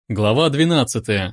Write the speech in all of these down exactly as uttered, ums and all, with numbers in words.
Глава двенадцатая.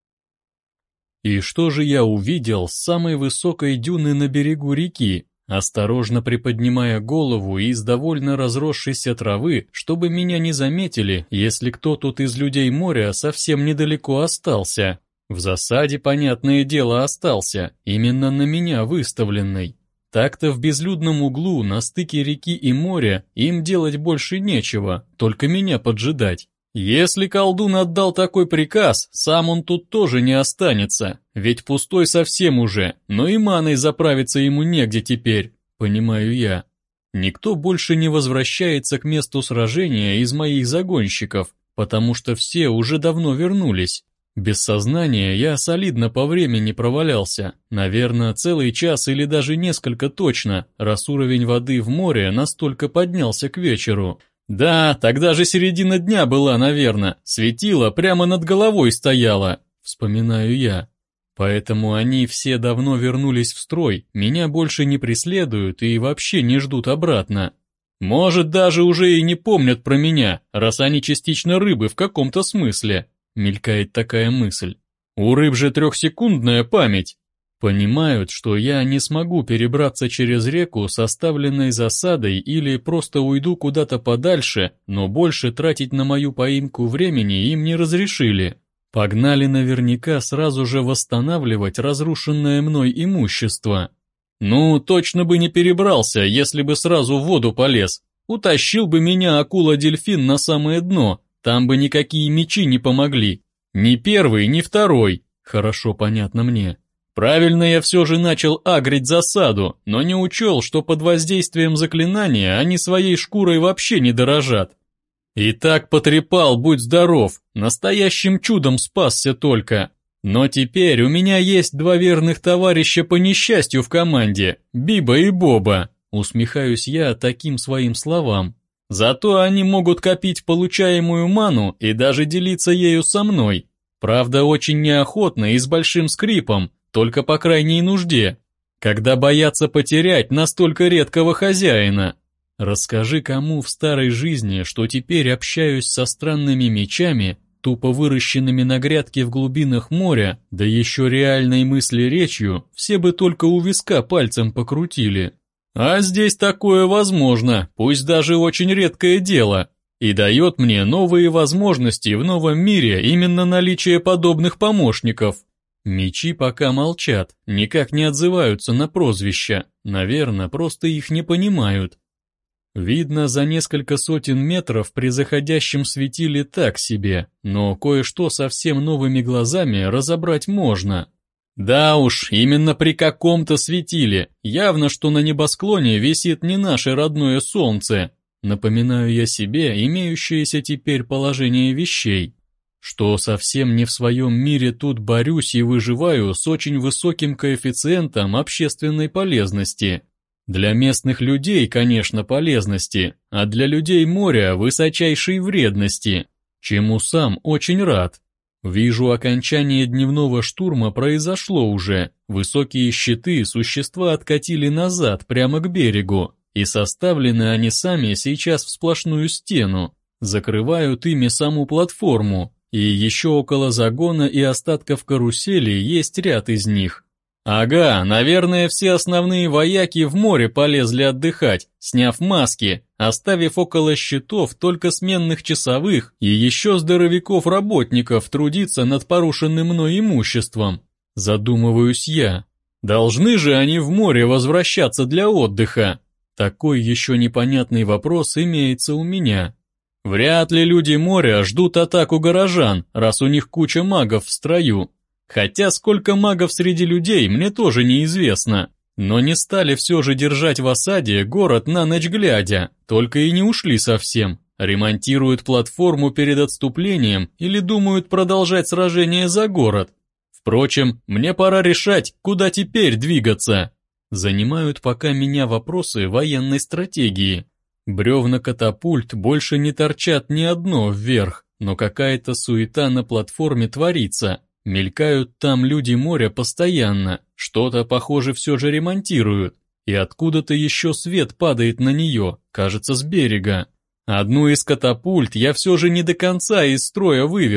И что же я увидел с самой высокой дюны на берегу реки, осторожно приподнимая голову из довольно разросшейся травы, чтобы меня не заметили, если кто тут из людей моря совсем недалеко остался. В засаде, понятное дело, остался, именно на меня выставленный. Так-то в безлюдном углу на стыке реки и моря им делать больше нечего, только меня поджидать. Если колдун отдал такой приказ, сам он тут тоже не останется, ведь пустой совсем уже, но и маной заправиться ему негде теперь, понимаю я. Никто больше не возвращается к месту сражения из моих загонщиков, потому что все уже давно вернулись. Без сознания я солидно по времени провалялся, наверное, целый час или даже несколько точно, раз уровень воды в море настолько поднялся к вечеру. Да, тогда же середина дня была, наверное, светило прямо над головой стояло, вспоминаю я. Поэтому они все давно вернулись в строй, меня больше не преследуют и вообще не ждут обратно. Может, даже уже и не помнят про меня, раз они частично рыбы в каком-то смысле, мелькает такая мысль. У рыб же трехсекундная память. Понимают, что я не смогу перебраться через реку с оставленной засадой или просто уйду куда-то подальше, но больше тратить на мою поимку времени им не разрешили. Погнали наверняка сразу же восстанавливать разрушенное мной имущество. Ну, точно бы не перебрался, если бы сразу в воду полез. Утащил бы меня акула-дельфин на самое дно, там бы никакие мечи не помогли. Ни первый, ни второй, хорошо понятно мне. Правильно я все же начал агрить засаду, но не учел, что под воздействием заклинания они своей шкурой вообще не дорожат. И так потрепал, будь здоров, настоящим чудом спасся только. Но теперь у меня есть два верных товарища по несчастью в команде, Биба и Боба, усмехаюсь я таким своим словам. Зато они могут копить получаемую ману и даже делиться ею со мной. Правда, очень неохотно и с большим скрипом, только по крайней нужде, когда боятся потерять настолько редкого хозяина. Расскажи кому в старой жизни, что теперь общаюсь со странными мечами, тупо выращенными на грядке в глубинах моря, да еще реальной мысли речью, все бы только у виска пальцем покрутили. А здесь такое возможно, пусть даже очень редкое дело, и дает мне новые возможности в новом мире именно наличие подобных помощников. Мечи пока молчат, никак не отзываются на прозвища, наверное, просто их не понимают. Видно, за несколько сотен метров при заходящем светиле так себе, но кое-что совсем новыми глазами разобрать можно. Да уж, именно при каком-то светиле, явно, что на небосклоне висит не наше родное солнце, напоминаю я себе имеющееся теперь положение вещей. Что совсем не в своем мире тут борюсь и выживаю с очень высоким коэффициентом общественной полезности. Для местных людей, конечно, полезности, а для людей моря высочайшей вредности, чему сам очень рад. Вижу, окончание дневного штурма произошло уже, высокие щиты существа откатили назад прямо к берегу, и составлены они сами сейчас в сплошную стену, закрывают ими саму платформу. И еще около загона и остатков карусели есть ряд из них. Ага, наверное, все основные вояки в море полезли отдыхать, сняв маски, оставив около щитов только сменных часовых и еще здоровяков-работников трудиться над порушенным мной имуществом. Задумываюсь я. Должны же они в море возвращаться для отдыха? Такой еще непонятный вопрос имеется у меня. Вряд ли люди моря ждут атаку горожан, раз у них куча магов в строю. Хотя сколько магов среди людей, мне тоже неизвестно. Но не стали все же держать в осаде город на ночь глядя, только и не ушли совсем. Ремонтируют платформу перед отступлением или думают продолжать сражение за город. Впрочем, мне пора решать, куда теперь двигаться. Занимают пока меня вопросы военной стратегии. Бревна катапульт больше не торчат ни одно вверх, но какая-то суета на платформе творится. Мелькают там люди моря постоянно, что-то, похоже, все же ремонтируют. И откуда-то еще свет падает на нее, кажется, с берега. Одну из катапульт я все же не до конца из строя вывел.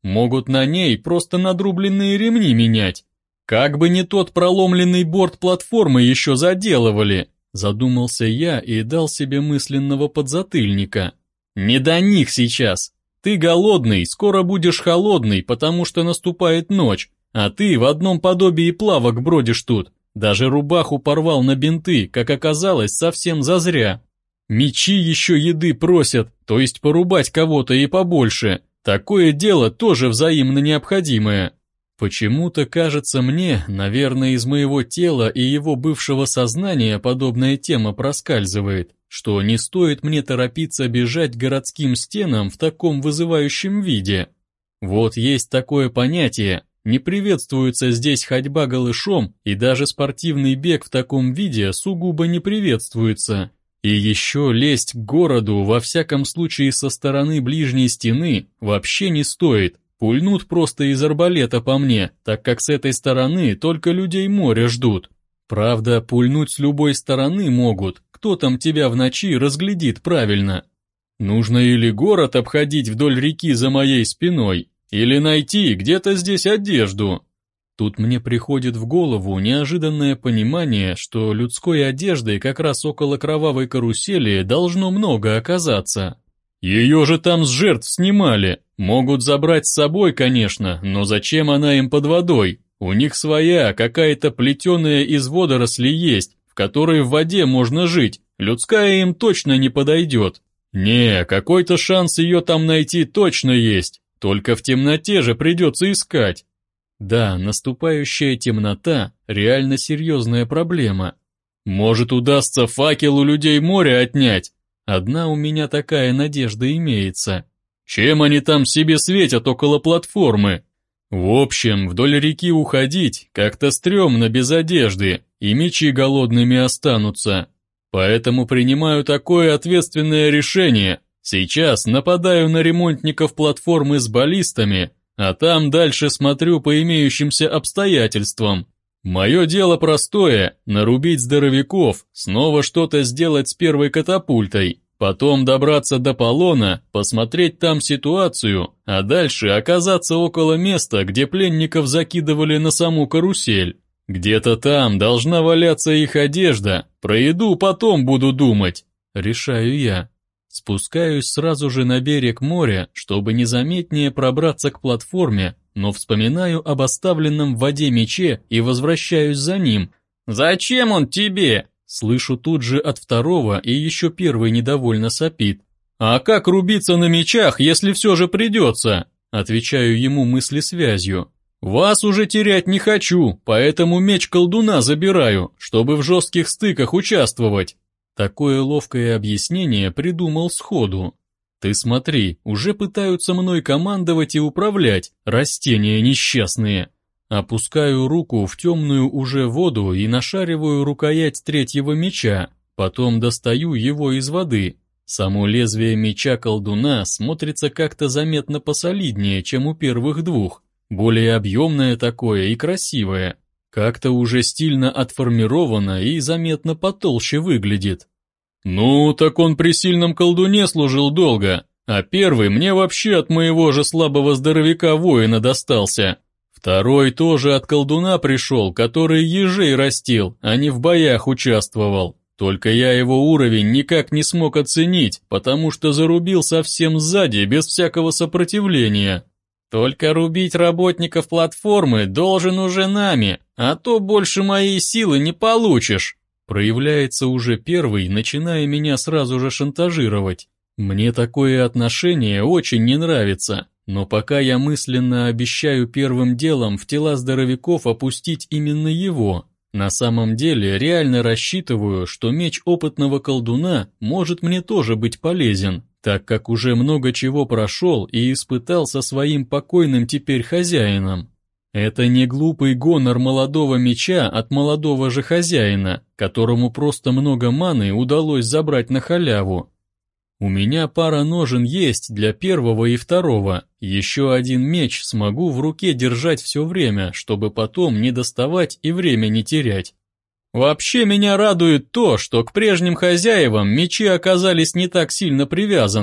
Могут на ней просто надрубленные ремни менять. Как бы не тот проломленный борт платформы еще заделывали, задумался я и дал себе мысленного подзатыльника. Не до них сейчас. Ты голодный, скоро будешь холодный, потому что наступает ночь, а ты в одном подобии плавок бродишь тут. Даже рубаху порвал на бинты, как оказалось, совсем зазря. Мечи еще еды просят, то есть порубать кого-то и побольше. Такое дело тоже взаимно необходимое. Почему-то кажется мне, наверное, из моего тела и его бывшего сознания подобная тема проскальзывает, что не стоит мне торопиться бежать к городским стенам в таком вызывающем виде. Вот есть такое понятие, не приветствуется здесь ходьба голышом, и даже спортивный бег в таком виде сугубо не приветствуется. И еще лезть к городу, во всяком случае со стороны ближней стены, вообще не стоит. Пульнут просто из арбалета по мне, так как с этой стороны только людей моря ждут. Правда, пульнуть с любой стороны могут, кто там тебя в ночи разглядит правильно. Нужно или город обходить вдоль реки за моей спиной, или найти где-то здесь одежду. Тут мне приходит в голову неожиданное понимание, что людской одежды как раз около кровавой карусели должно много оказаться. Ее же там с жертв снимали. Могут забрать с собой, конечно, но зачем она им под водой? У них своя, какая-то плетеная из водорослей есть, в которой в воде можно жить, людская им точно не подойдет. Не, какой-то шанс ее там найти точно есть, только в темноте же придется искать. Да, наступающая темнота – реально серьезная проблема. Может, удастся факел у людей моря отнять? Одна у меня такая надежда имеется. Чем они там себе светят около платформы? В общем, вдоль реки уходить как-то стрёмно без одежды, и мечи голодными останутся. Поэтому принимаю такое ответственное решение. Сейчас нападаю на ремонтников платформы с баллистами, а там дальше смотрю по имеющимся обстоятельствам. Мое дело простое – нарубить здоровяков, снова что-то сделать с первой катапультой, потом добраться до полона, посмотреть там ситуацию, а дальше оказаться около места, где пленников закидывали на саму карусель. Где-то там должна валяться их одежда, про еду потом буду думать, решаю я. Спускаюсь сразу же на берег моря, чтобы незаметнее пробраться к платформе, но вспоминаю об оставленном в воде мече и возвращаюсь за ним. «Зачем он тебе?» Слышу тут же от второго, и еще первый недовольно сопит. «А как рубиться на мечах, если все же придется?» Отвечаю ему мыслесвязью. «Вас уже терять не хочу, поэтому меч колдуна забираю, чтобы в жестких стыках участвовать». Такое ловкое объяснение придумал сходу. Ты смотри, уже пытаются мной командовать и управлять, растения несчастные. Опускаю руку в темную уже воду и нашариваю рукоять третьего меча, потом достаю его из воды. Само лезвие меча колдуна смотрится как-то заметно посолиднее, чем у первых двух, более объемное такое и красивое. Как-то уже стильно отформировано и заметно потолще выглядит. Ну, так он при сильном колдуне служил долго, а первый мне вообще от моего же слабого здоровяка-воина достался. Второй тоже от колдуна пришел, который ежей растил, а не в боях участвовал. Только я его уровень никак не смог оценить, потому что зарубил совсем сзади, без всякого сопротивления. Только рубить работников платформы должен уже нами, а то больше моей силы не получишь. Проявляется уже первый, начиная меня сразу же шантажировать. Мне такое отношение очень не нравится, но пока я мысленно обещаю первым делом в тела здоровяков опустить именно его. На самом деле реально рассчитываю, что меч опытного колдуна может мне тоже быть полезен, так как уже много чего прошел и испытал со своим покойным теперь хозяином. Это не глупый гонор молодого меча от молодого же хозяина, которому просто много маны удалось забрать на халяву. У меня пара ножен есть для первого и второго, еще один меч смогу в руке держать все время, чтобы потом не доставать и время не терять. Вообще меня радует то, что к прежним хозяевам мечи оказались не так сильно привязаны.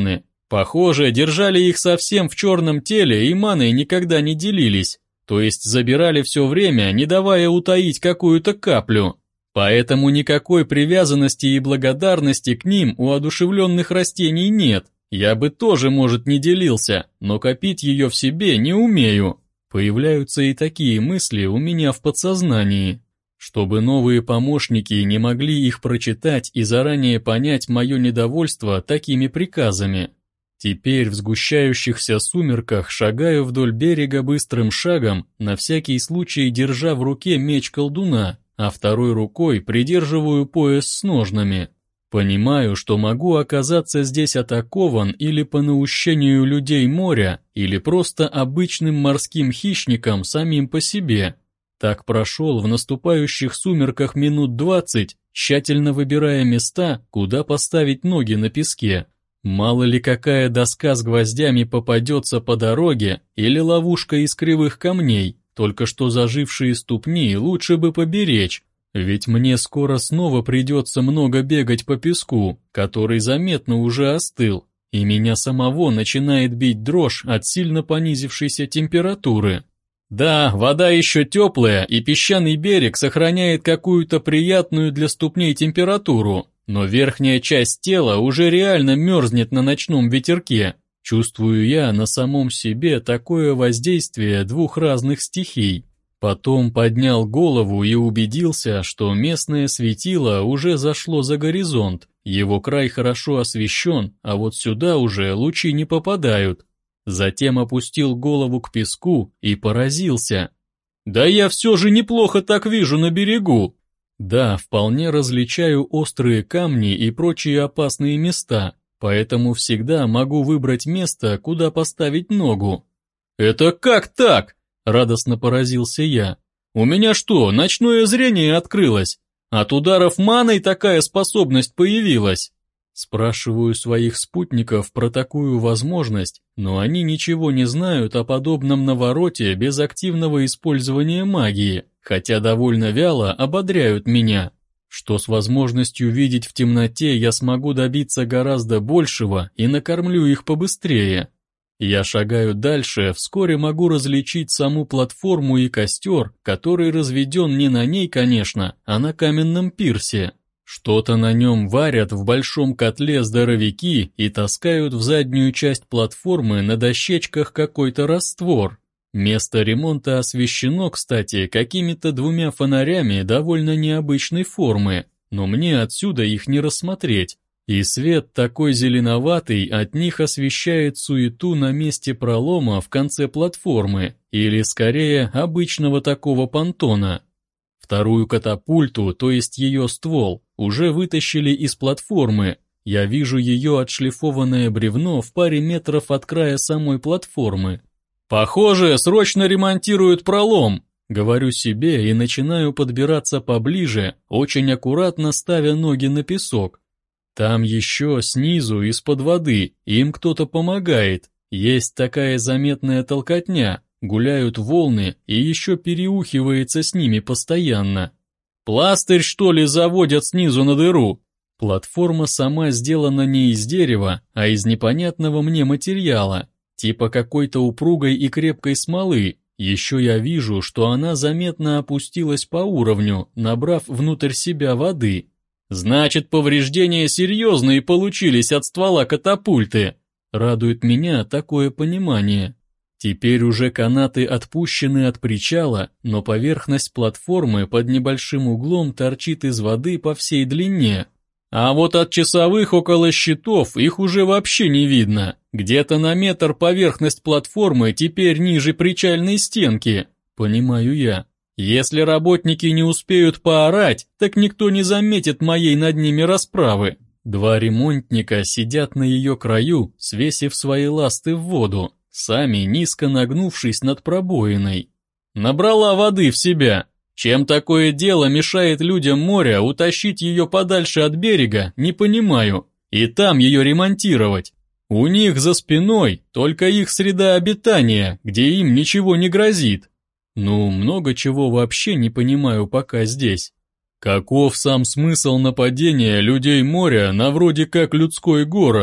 Похоже, держали их совсем в черном теле и маной никогда не делились, то есть забирали все время, не давая утаить какую-то каплю. Поэтому никакой привязанности и благодарности к ним у одушевленных растений нет. Я бы тоже, может, не делился, но копить ее в себе не умею. Появляются и такие мысли у меня в подсознании. Чтобы новые помощники не могли их прочитать и заранее понять мое недовольство такими приказами. Теперь в сгущающихся сумерках шагаю вдоль берега быстрым шагом, на всякий случай держа в руке меч колдуна, а второй рукой придерживаю пояс с ножнами. Понимаю, что могу оказаться здесь атакован или по наущению людей моря, или просто обычным морским хищником самим по себе. Так прошел в наступающих сумерках минут двадцать, тщательно выбирая места, куда поставить ноги на песке. Мало ли какая доска с гвоздями попадется по дороге или ловушка из кривых камней, только что зажившие ступни лучше бы поберечь, ведь мне скоро снова придется много бегать по песку, который заметно уже остыл, и меня самого начинает бить дрожь от сильно понизившейся температуры. Да, вода еще теплая, и песчаный берег сохраняет какую-то приятную для ступней температуру, но верхняя часть тела уже реально мерзнет на ночном ветерке. Чувствую я на самом себе такое воздействие двух разных стихий. Потом поднял голову и убедился, что местное светило уже зашло за горизонт, его край хорошо освещен, а вот сюда уже лучи не попадают. Затем опустил голову к песку и поразился. Да я все же неплохо так вижу на берегу. Да, вполне различаю острые камни и прочие опасные места, поэтому всегда могу выбрать место, куда поставить ногу. «Это как так?» — радостно поразился я. «У меня что, ночное зрение открылось? От ударов маной такая способность появилась?» Спрашиваю своих спутников про такую возможность, но они ничего не знают о подобном навороте без активного использования магии, хотя довольно вяло ободряют меня, что с возможностью видеть в темноте я смогу добиться гораздо большего и накормлю их побыстрее. Я шагаю дальше, вскоре могу различить саму платформу и костер, который разведен не на ней, конечно, а на каменном пирсе. Что-то на нем варят в большом котле здоровяки и таскают в заднюю часть платформы на дощечках какой-то раствор. Место ремонта освещено, кстати, какими-то двумя фонарями довольно необычной формы, но мне отсюда их не рассмотреть. И свет такой зеленоватый от них освещает суету на месте пролома в конце платформы, или скорее обычного такого понтона. Вторую катапульту, то есть ее ствол, уже вытащили из платформы. Я вижу ее отшлифованное бревно в паре метров от края самой платформы. «Похоже, срочно ремонтируют пролом», — говорю себе и начинаю подбираться поближе, очень аккуратно ставя ноги на песок. Там еще снизу, из-под воды, им кто-то помогает, есть такая заметная толкотня. Гуляют волны и еще переухивается с ними постоянно. Пластырь, что ли, заводят снизу на дыру? Платформа сама сделана не из дерева, а из непонятного мне материала, типа какой-то упругой и крепкой смолы. Еще я вижу, что она заметно опустилась по уровню, набрав внутрь себя воды. Значит, повреждения серьезные получились от ствола катапульты. Радует меня такое понимание. Теперь уже канаты отпущены от причала, но поверхность платформы под небольшим углом торчит из воды по всей длине. А вот от часовых около щитов их уже вообще не видно. Где-то на метр поверхность платформы теперь ниже причальной стенки, понимаю я. Если работники не успеют поорать, так никто не заметит моей над ними расправы. Два ремонтника сидят на ее краю, свесив свои ласты в воду, сами низко нагнувшись над пробоиной. Набрала воды в себя. Чем такое дело мешает людям моря утащить ее подальше от берега, не понимаю, и там ее ремонтировать. У них за спиной только их среда обитания, где им ничего не грозит. Ну, много чего вообще не понимаю пока здесь. Каков сам смысл нападения людей моря на вроде как людской город?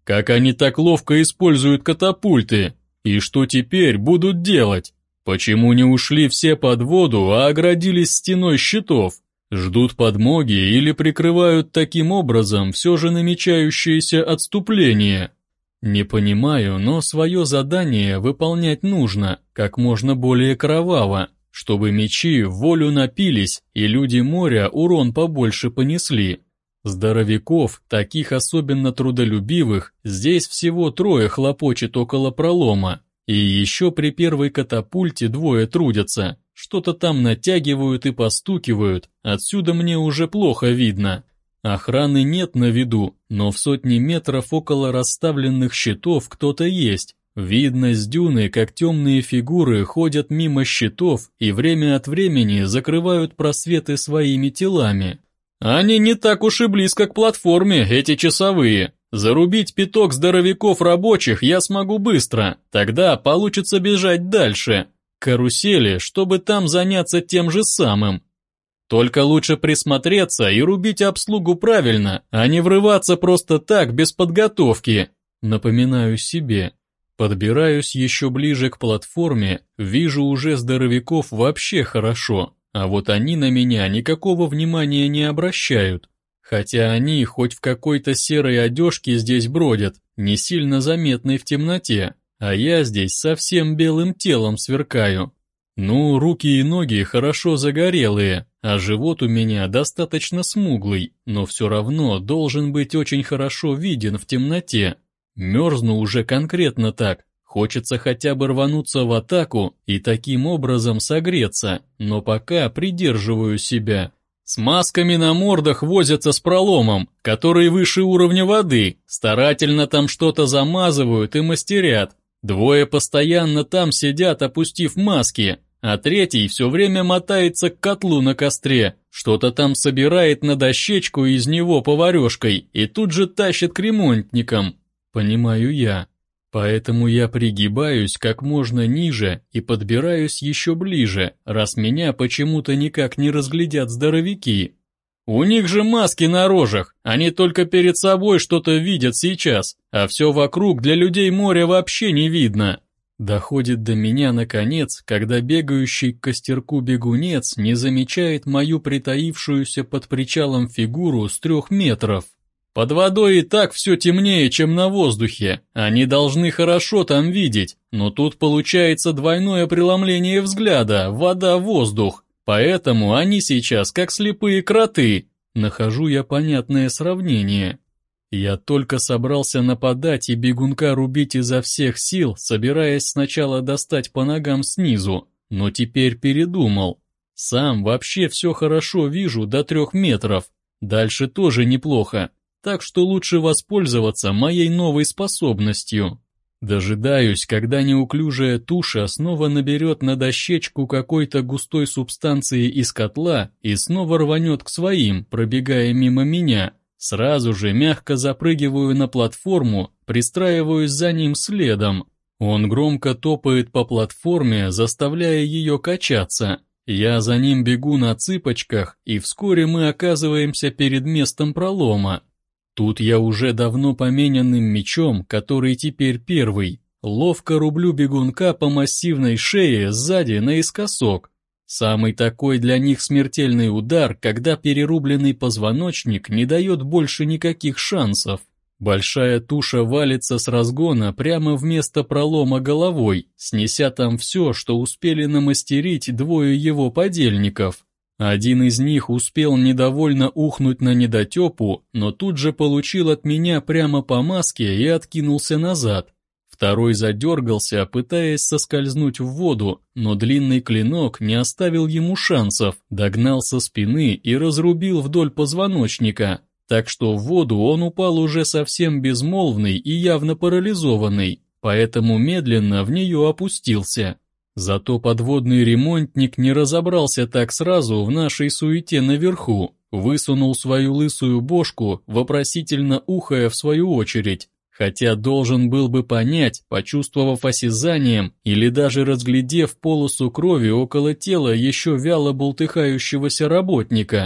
Как они так ловко используют катапульты? И что теперь будут делать? Почему не ушли все под воду, а оградились стеной щитов? Ждут подмоги или прикрывают таким образом все же намечающееся отступление? Не понимаю, но свое задание выполнять нужно, как можно более кроваво, чтобы мечи в волю напились и люди моря урон побольше понесли. Здоровяков, таких особенно трудолюбивых, здесь всего трое хлопочет около пролома, и еще при первой катапульте двое трудятся, что-то там натягивают и постукивают, отсюда мне уже плохо видно. Охраны нет на виду, но в сотни метров около расставленных щитов кто-то есть. Видно с дюны, как темные фигуры ходят мимо щитов и время от времени закрывают просветы своими телами. Они не так уж и близко к платформе, эти часовые. Зарубить пяток здоровяков рабочих я смогу быстро, тогда получится бежать дальше. К карусели, чтобы там заняться тем же самым. Только лучше присмотреться и рубить обслугу правильно, а не врываться просто так, без подготовки. Напоминаю себе. Подбираюсь еще ближе к платформе, вижу уже здоровяков вообще хорошо, а вот они на меня никакого внимания не обращают. Хотя они хоть в какой-то серой одежке здесь бродят, не сильно заметной в темноте, а я здесь совсем белым телом сверкаю. Ну, руки и ноги хорошо загорелые, а живот у меня достаточно смуглый, но все равно должен быть очень хорошо виден в темноте. Мерзну уже конкретно так, хочется хотя бы рвануться в атаку и таким образом согреться, но пока придерживаю себя. С масками на мордах возятся с проломом, который выше уровня воды, старательно там что-то замазывают и мастерят. Двое постоянно там сидят, опустив маски, а третий все время мотается к котлу на костре, что-то там собирает на дощечку из него поварешкой и тут же тащит к ремонтникам. Понимаю я. Поэтому я пригибаюсь как можно ниже и подбираюсь еще ближе, раз меня почему-то никак не разглядят здоровяки. У них же маски на рожах, они только перед собой что-то видят сейчас, а все вокруг для людей моря вообще не видно. Доходит до меня наконец, когда бегающий к костерку бегунец не замечает мою притаившуюся под причалом фигуру с трех метров. Под водой и так все темнее, чем на воздухе, они должны хорошо там видеть, но тут получается двойное преломление взгляда, вода-воздух, поэтому они сейчас как слепые кроты. Нахожу я понятное сравнение. Я только собрался нападать и бегунка рубить изо всех сил, собираясь сначала достать по ногам снизу, но теперь передумал. Сам вообще все хорошо вижу до трех метров, дальше тоже неплохо. Так что лучше воспользоваться моей новой способностью. Дожидаюсь, когда неуклюжая туша снова наберет на дощечку какой-то густой субстанции из котла и снова рванет к своим, пробегая мимо меня. Сразу же мягко запрыгиваю на платформу, пристраиваюсь за ним следом. Он громко топает по платформе, заставляя ее качаться. Я за ним бегу на цыпочках, и вскоре мы оказываемся перед местом пролома. Тут я уже давно поменянным мечом, который теперь первый, ловко рублю бегунка по массивной шее сзади наискосок. Самый такой для них смертельный удар, когда перерубленный позвоночник не дает больше никаких шансов. Большая туша валится с разгона прямо в место пролома головой, снеся там все, что успели намастерить двое его подельников. Один из них успел недовольно ухнуть на недотепу, но тут же получил от меня прямо по маске и откинулся назад. Второй задергался, пытаясь соскользнуть в воду, но длинный клинок не оставил ему шансов, догнал со спины и разрубил вдоль позвоночника, так что в воду он упал уже совсем безмолвный и явно парализованный, поэтому медленно в нее опустился. Зато подводный ремонтник не разобрался так сразу в нашей суете наверху, высунул свою лысую бошку, вопросительно ухая в свою очередь, хотя должен был бы понять, почувствовав осязанием или даже разглядев полосу крови около тела еще вяло бултыхающегося работника.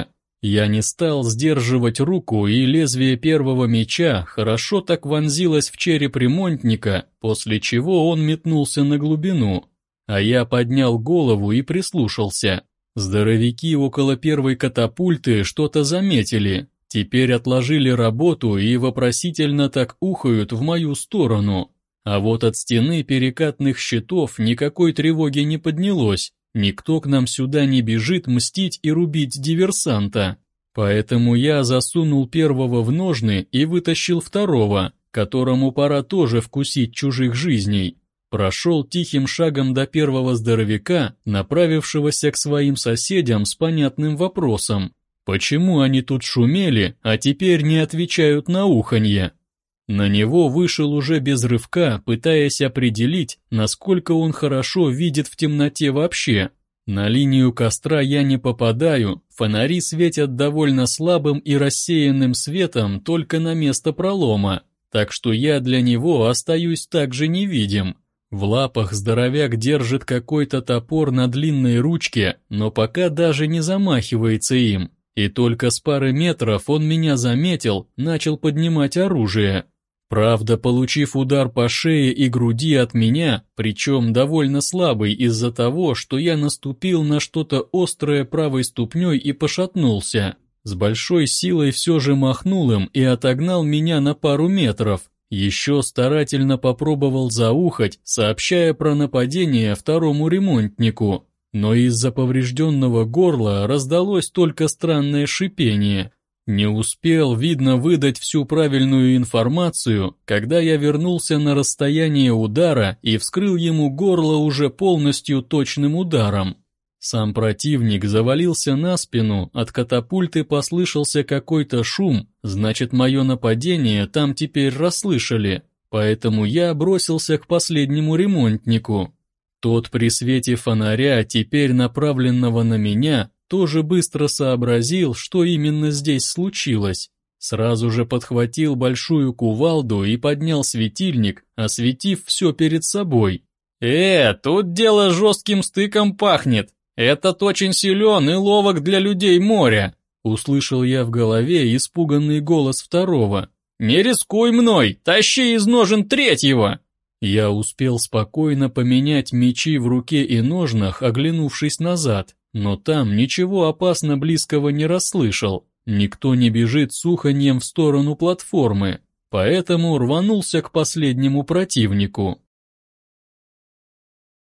Я не стал сдерживать руку, и лезвие первого меча хорошо так вонзилось в череп ремонтника, после чего он метнулся на глубину. А я поднял голову и прислушался. Здоровяки около первой катапульты что-то заметили, теперь отложили работу и вопросительно так ухают в мою сторону. А вот от стены перекатных щитов никакой тревоги не поднялось, никто к нам сюда не бежит мстить и рубить диверсанта. Поэтому я засунул первого в ножны и вытащил второго, которому пора тоже вкусить чужих жизней. Прошел тихим шагом до первого здоровяка, направившегося к своим соседям с понятным вопросом. Почему они тут шумели, а теперь не отвечают на уханье? На него вышел уже без рывка, пытаясь определить, насколько он хорошо видит в темноте вообще. На линию костра я не попадаю, фонари светят довольно слабым и рассеянным светом только на место пролома, так что я для него остаюсь также невидим. В лапах здоровяк держит какой-то топор на длинной ручке, но пока даже не замахивается им. И только с пары метров он меня заметил, начал поднимать оружие. Правда, получив удар по шее и груди от меня, причем довольно слабый из-за того, что я наступил на что-то острое правой ступней и пошатнулся, с большой силой все же махнул им и отогнал меня на пару метров. Еще старательно попробовал заухать, сообщая про нападение второму ремонтнику, но из-за поврежденного горла раздалось только странное шипение. Не успел, видно, выдать всю правильную информацию, когда я вернулся на расстояние удара и вскрыл ему горло уже полностью точным ударом. Сам противник завалился на спину, от катапульты послышался какой-то шум, значит, мое нападение там теперь расслышали, поэтому я бросился к последнему ремонтнику. Тот при свете фонаря, теперь направленного на меня, тоже быстро сообразил, что именно здесь случилось. Сразу же подхватил большую кувалду и поднял светильник, осветив все перед собой. «Э, тут дело жестким стыком пахнет! Этот очень силен и ловок для людей моря!» Услышал я в голове испуганный голос второго. «Не рискуй мной, тащи из ножен третьего!» Я успел спокойно поменять мечи в руке и ножнах, оглянувшись назад, но там ничего опасно близкого не расслышал. Никто не бежит с уханьем в сторону платформы, поэтому рванулся к последнему противнику.